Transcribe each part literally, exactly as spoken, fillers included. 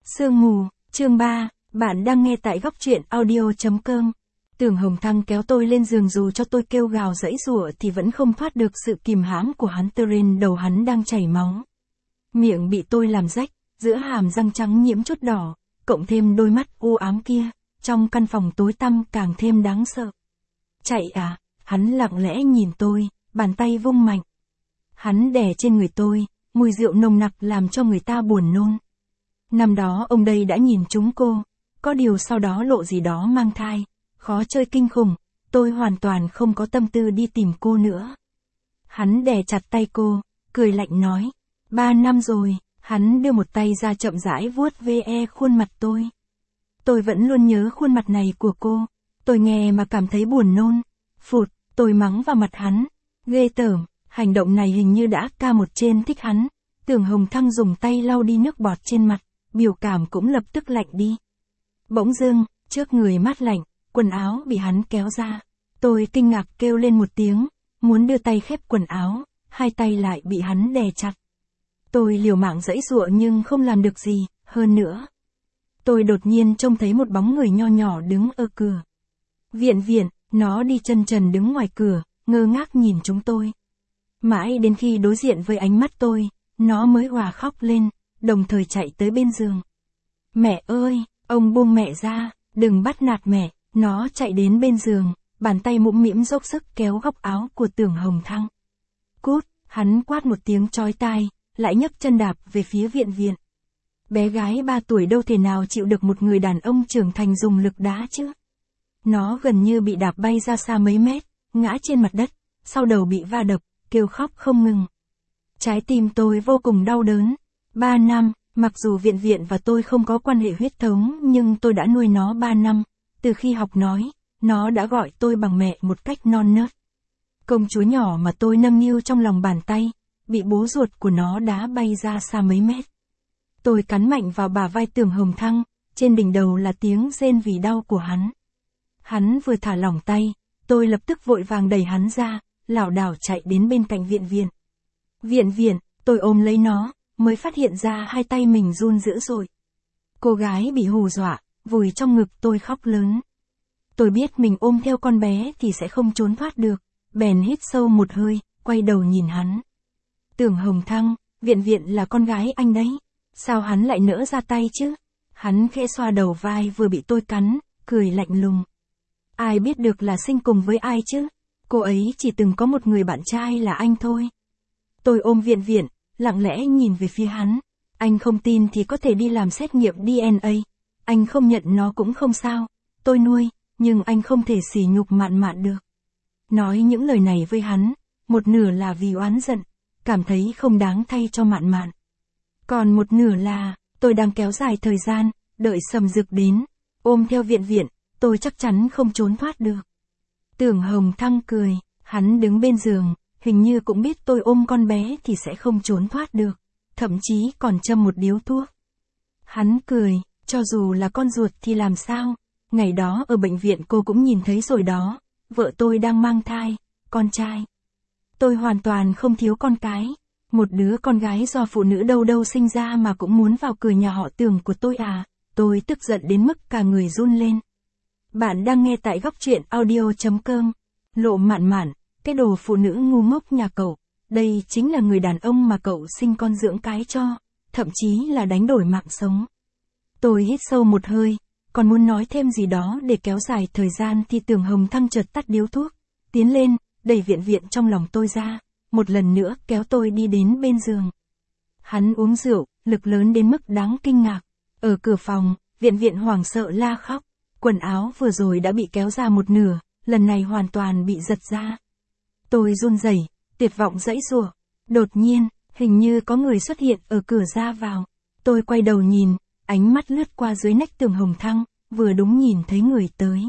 Sương mù, chương ba, bạn đang nghe tại góc truyện audio chấm com. Tưởng Hồng Thăng kéo tôi lên giường, dù cho tôi kêu gào giãy giụa thì vẫn không thoát được sự kìm hãm của hắn. Trên đầu hắn đang chảy máu. Miệng bị tôi làm rách, giữa hàm răng trắng nhiễm chút đỏ, cộng thêm đôi mắt u ám kia, trong căn phòng tối tăm càng thêm đáng sợ. Chạy à, hắn lặng lẽ nhìn tôi, bàn tay vung mạnh. Hắn đè trên người tôi, mùi rượu nồng nặc làm cho người ta buồn nôn. Năm đó ông đây đã nhìn trúng cô, có điều sau đó lộ gì đó mang thai, khó chơi kinh khủng, tôi hoàn toàn không có tâm tư đi tìm cô nữa. Hắn đè chặt tay cô, cười lạnh nói, ba năm rồi, hắn đưa một tay ra chậm rãi vuốt ve khuôn mặt tôi. Tôi vẫn luôn nhớ khuôn mặt này của cô, tôi nghe mà cảm thấy buồn nôn, phụt, tôi mắng vào mặt hắn, ghê tởm, hành động này hình như đã ca một trên thích hắn. Tưởng Hồng Thăng dùng tay lau đi nước bọt trên mặt, biểu cảm cũng lập tức lạnh đi. Bỗng dưng, trước người mát lạnh, quần áo bị hắn kéo ra. Tôi kinh ngạc kêu lên một tiếng, muốn đưa tay khép quần áo, hai tay lại bị hắn đè chặt. Tôi liều mạng giãy giụa nhưng không làm được gì, hơn nữa. Tôi đột nhiên trông thấy một bóng người nho nhỏ đứng ở cửa. Viện Viện, nó đi chân trần đứng ngoài cửa, ngơ ngác nhìn chúng tôi. Mãi đến khi đối diện với ánh mắt tôi, nó mới òa khóc lên, đồng thời chạy tới bên giường. Mẹ ơi, ông buông mẹ ra, đừng bắt nạt mẹ. Nó chạy đến bên giường, bàn tay mũm mĩm dốc sức kéo góc áo của Tưởng Hồng Thăng. Cút, hắn quát một tiếng chói tai, lại nhấc chân đạp về phía Viện Viện. Bé gái ba tuổi đâu thể nào chịu được một người đàn ông trưởng thành dùng lực đá chứ. Nó gần như bị đạp bay ra xa mấy mét, ngã trên mặt đất, sau đầu bị va đập, kêu khóc không ngừng. Trái tim tôi vô cùng đau đớn. Ba năm, mặc dù Viện Viện và tôi không có quan hệ huyết thống nhưng tôi đã nuôi nó ba năm. Từ khi học nói, nó đã gọi tôi bằng mẹ một cách non nớt. Công chúa nhỏ mà tôi nâng niu trong lòng bàn tay, bị bố ruột của nó đá bay ra xa mấy mét. Tôi cắn mạnh vào bả vai Tưởng Hồng Thăng, trên đỉnh đầu là tiếng rên vì đau của hắn. Hắn vừa thả lỏng tay, tôi lập tức vội vàng đẩy hắn ra, lảo đảo chạy đến bên cạnh Viện Viện. Viện Viện, tôi ôm lấy nó, mới phát hiện ra hai tay mình run dữ dội. Cô gái bị hù dọa, vùi trong ngực tôi khóc lớn. Tôi biết mình ôm theo con bé thì sẽ không trốn thoát được, bèn hít sâu một hơi, quay đầu nhìn hắn. Tưởng Hồng Thăng, Viện Viện là con gái anh đấy, sao hắn lại nỡ ra tay chứ? Hắn khẽ xoa đầu vai vừa bị tôi cắn, cười lạnh lùng. Ai biết được là sinh cùng với ai chứ? Cô ấy chỉ từng có một người bạn trai là anh thôi. Tôi ôm Viện Viện, lặng lẽ nhìn về phía hắn. Anh không tin thì có thể đi làm xét nghiệm đê en a. Anh không nhận nó cũng không sao. Tôi nuôi, nhưng anh không thể sỉ nhục Mạn Mạn được. Nói những lời này với hắn, một nửa là vì oán giận, cảm thấy không đáng thay cho Mạn Mạn. Còn một nửa là, tôi đang kéo dài thời gian, đợi Sầm Dực đến, ôm theo Viện Viện, tôi chắc chắn không trốn thoát được. Tưởng Hồng Thăng cười, hắn đứng bên giường, hình như cũng biết tôi ôm con bé thì sẽ không trốn thoát được, thậm chí còn châm một điếu thuốc. Hắn cười, cho dù là con ruột thì làm sao, ngày đó ở bệnh viện cô cũng nhìn thấy rồi đó, vợ tôi đang mang thai, con trai. Tôi hoàn toàn không thiếu con cái, một đứa con gái do phụ nữ đâu đâu sinh ra mà cũng muốn vào cửa nhà họ Tưởng của tôi à, tôi tức giận đến mức cả người run lên. Bạn đang nghe tại góc truyện audio chấm com. Lộ Mạn Mạn, cái đồ phụ nữ ngu ngốc nhà cậu, đây chính là người đàn ông mà cậu sinh con dưỡng cái cho, thậm chí là đánh đổi mạng sống. Tôi hít sâu một hơi, còn muốn nói thêm gì đó để kéo dài thời gian thì Tưởng Hồng Thăng chợt tắt điếu thuốc, tiến lên, đẩy Viện Viện trong lòng tôi ra, một lần nữa kéo tôi đi đến bên giường. Hắn uống rượu, lực lớn đến mức đáng kinh ngạc. Ở cửa phòng, Viện Viện hoảng sợ la khóc, quần áo vừa rồi đã bị kéo ra một nửa, lần này hoàn toàn bị giật ra. Tôi run rẩy, tuyệt vọng giãy giụa. Đột nhiên, hình như có người xuất hiện ở cửa ra vào. Tôi quay đầu nhìn, ánh mắt lướt qua dưới nách Tưởng Hồng Thăng, vừa đúng nhìn thấy người tới.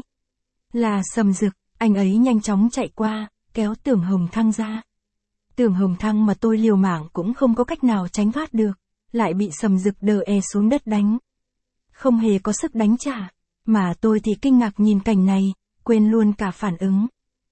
Là Sầm Dực, anh ấy nhanh chóng chạy qua, kéo Tưởng Hồng Thăng ra. Tưởng Hồng Thăng mà tôi liều mạng cũng không có cách nào tránh thoát được, lại bị Sầm Dực đờ è xuống đất đánh. Không hề có sức đánh trả, mà tôi thì kinh ngạc nhìn cảnh này, quên luôn cả phản ứng.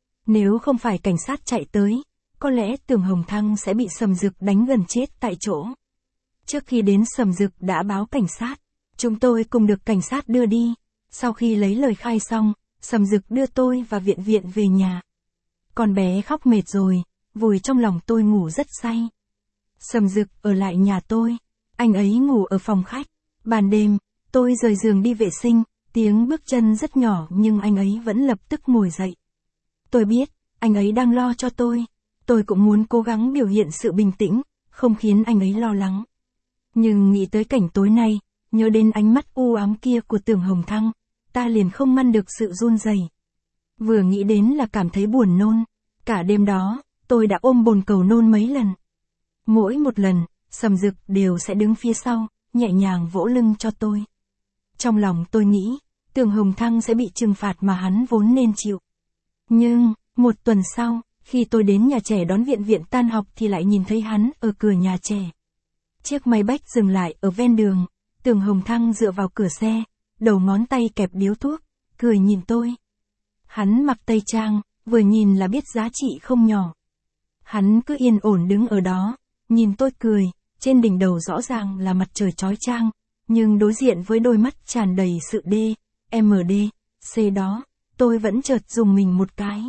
Nếu không phải cảnh sát chạy tới, có lẽ Tưởng Hồng Thăng sẽ bị Sầm Dực đánh gần chết tại chỗ. Trước khi đến Sầm Dực đã báo cảnh sát, Chúng tôi cùng được cảnh sát đưa đi. Sau khi lấy lời khai xong, Sầm Dực đưa tôi và viện viện về nhà. Con bé khóc mệt rồi, vùi trong lòng tôi ngủ rất say. Sầm Dực ở lại nhà tôi, anh ấy ngủ ở phòng khách. Ban đêm, tôi rời giường đi vệ sinh, tiếng bước chân rất nhỏ nhưng anh ấy vẫn lập tức ngồi dậy. Tôi biết, anh ấy đang lo cho tôi. Tôi cũng muốn cố gắng biểu hiện sự bình tĩnh, không khiến anh ấy lo lắng. Nhưng nghĩ tới cảnh tối nay, nhớ đến ánh mắt u ám kia của Tưởng Hồng Thăng, ta liền không ngăn được sự run rẩy. Vừa nghĩ đến là cảm thấy buồn nôn. Cả đêm đó, tôi đã ôm bồn cầu nôn mấy lần. Mỗi một lần, Sầm Dực đều sẽ đứng phía sau, nhẹ nhàng vỗ lưng cho tôi. Trong lòng tôi nghĩ, Tưởng Hồng Thăng sẽ bị trừng phạt mà hắn vốn nên chịu. Nhưng, một tuần sau, khi tôi đến nhà trẻ đón viện viện tan học thì lại nhìn thấy hắn ở cửa nhà trẻ. Chiếc máy bách dừng lại ở ven đường, Tưởng Hồng Thăng dựa vào cửa xe, đầu ngón tay kẹp điếu thuốc, cười nhìn tôi. Hắn mặc tây trang, vừa nhìn là biết giá trị không nhỏ. Hắn cứ yên ổn đứng ở đó, nhìn tôi cười, trên đỉnh đầu rõ ràng là mặt trời chói chang, nhưng đối diện với đôi mắt tràn đầy sự D, M D, C đó, tôi vẫn chợt dùng mình một cái.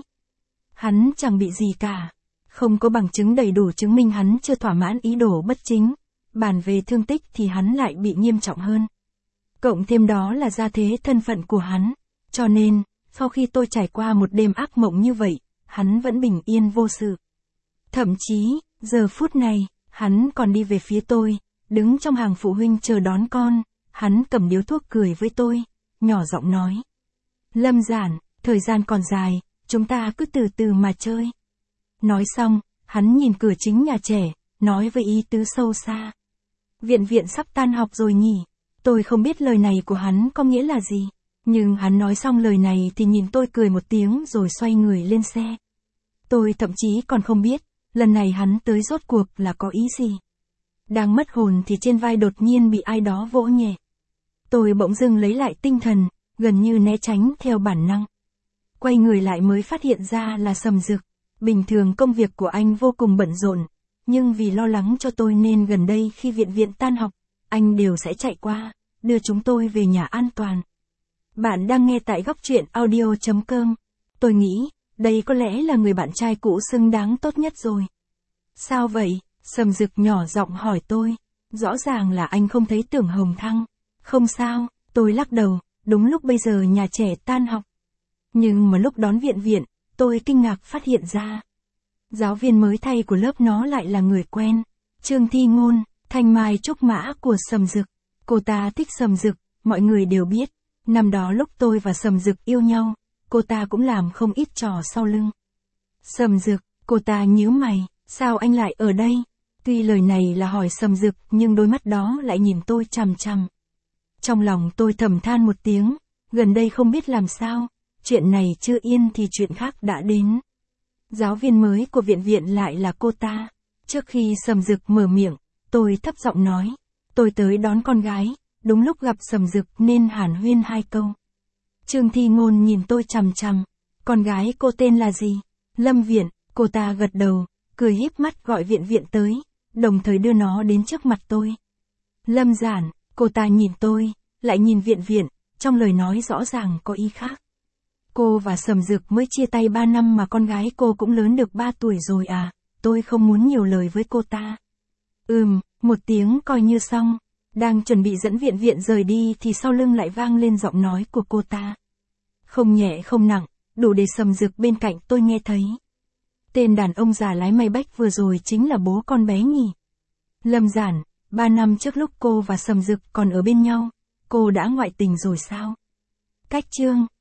Hắn chẳng bị gì cả, không có bằng chứng đầy đủ chứng minh hắn chưa thỏa mãn ý đồ bất chính, bàn về thương tích thì hắn lại bị nghiêm trọng hơn. Cộng thêm đó là gia thế thân phận của hắn, cho nên, sau khi tôi trải qua một đêm ác mộng như vậy, hắn vẫn bình yên vô sự. Thậm chí, giờ phút này, hắn còn đi về phía tôi, đứng trong hàng phụ huynh chờ đón con, hắn cầm điếu thuốc cười với tôi, nhỏ giọng nói. Lâm Giản, thời gian còn dài, chúng ta cứ từ từ mà chơi. Nói xong, hắn nhìn cửa chính nhà trẻ, nói với ý tứ sâu xa. Viện viện sắp tan học rồi nhỉ? Tôi không biết lời này của hắn có nghĩa là gì, nhưng hắn nói xong lời này thì nhìn tôi cười một tiếng rồi xoay người lên xe. Tôi thậm chí còn không biết, lần này hắn tới rốt cuộc là có ý gì. Đang mất hồn thì trên vai đột nhiên bị ai đó vỗ nhẹ. Tôi bỗng dưng lấy lại tinh thần, gần như né tránh theo bản năng. Quay người lại mới phát hiện ra là Sầm Dực. Bình thường công việc của anh vô cùng bận rộn, nhưng vì lo lắng cho tôi nên gần đây khi viện viện tan học, anh đều sẽ chạy qua, đưa chúng tôi về nhà an toàn. Bạn đang nghe tại góc truyện audio chấm com. Tôi nghĩ, đây có lẽ là người bạn trai cũ xứng đáng tốt nhất rồi. Sao vậy? Sầm Dực nhỏ giọng hỏi tôi. Rõ ràng là anh không thấy Tưởng Hồng Thăng. Không sao, tôi lắc đầu, đúng lúc bây giờ nhà trẻ tan học. Nhưng mà lúc đón viện viện, tôi kinh ngạc phát hiện ra. Giáo viên mới thay của lớp nó lại là người quen. Trương Thi Ngôn, thanh mai trúc mã của Sầm Dực. Cô ta thích Sầm Dực, mọi người đều biết. Năm đó lúc tôi và Sầm Dực yêu nhau, cô ta cũng làm không ít trò sau lưng. Sầm Dực, cô ta nhíu mày, sao anh lại ở đây? Tuy lời này là hỏi Sầm Dực nhưng đôi mắt đó lại nhìn tôi chằm chằm. Trong lòng tôi thầm than một tiếng, gần đây không biết làm sao, chuyện này chưa yên thì chuyện khác đã đến. Giáo viên mới của viện viện lại là cô ta. Trước khi Sầm Dực mở miệng, tôi thấp giọng nói, tôi tới đón con gái, đúng lúc gặp Sầm Dực nên hàn huyên hai câu. Trương Thi Ngôn nhìn tôi chằm chằm, con gái cô tên là gì? Lâm Viện, cô ta gật đầu, cười híp mắt gọi viện viện tới, đồng thời đưa nó đến trước mặt tôi. Lâm Giản, cô ta nhìn tôi, lại nhìn viện viện, trong lời nói rõ ràng có ý khác. Cô và Sầm Dực mới chia tay ba năm mà con gái cô cũng lớn được ba tuổi rồi à, tôi không muốn nhiều lời với cô ta. Ừm, một tiếng coi như xong, đang chuẩn bị dẫn viện viện rời đi thì sau lưng lại vang lên giọng nói của cô ta. Không nhẹ không nặng, đủ để Sầm Dực bên cạnh tôi nghe thấy. Tên đàn ông già lái máy bách vừa rồi chính là bố con bé nhỉ. Lâm Giản, ba năm trước lúc cô và Sầm Dực còn ở bên nhau, cô đã ngoại tình rồi sao? Cách chương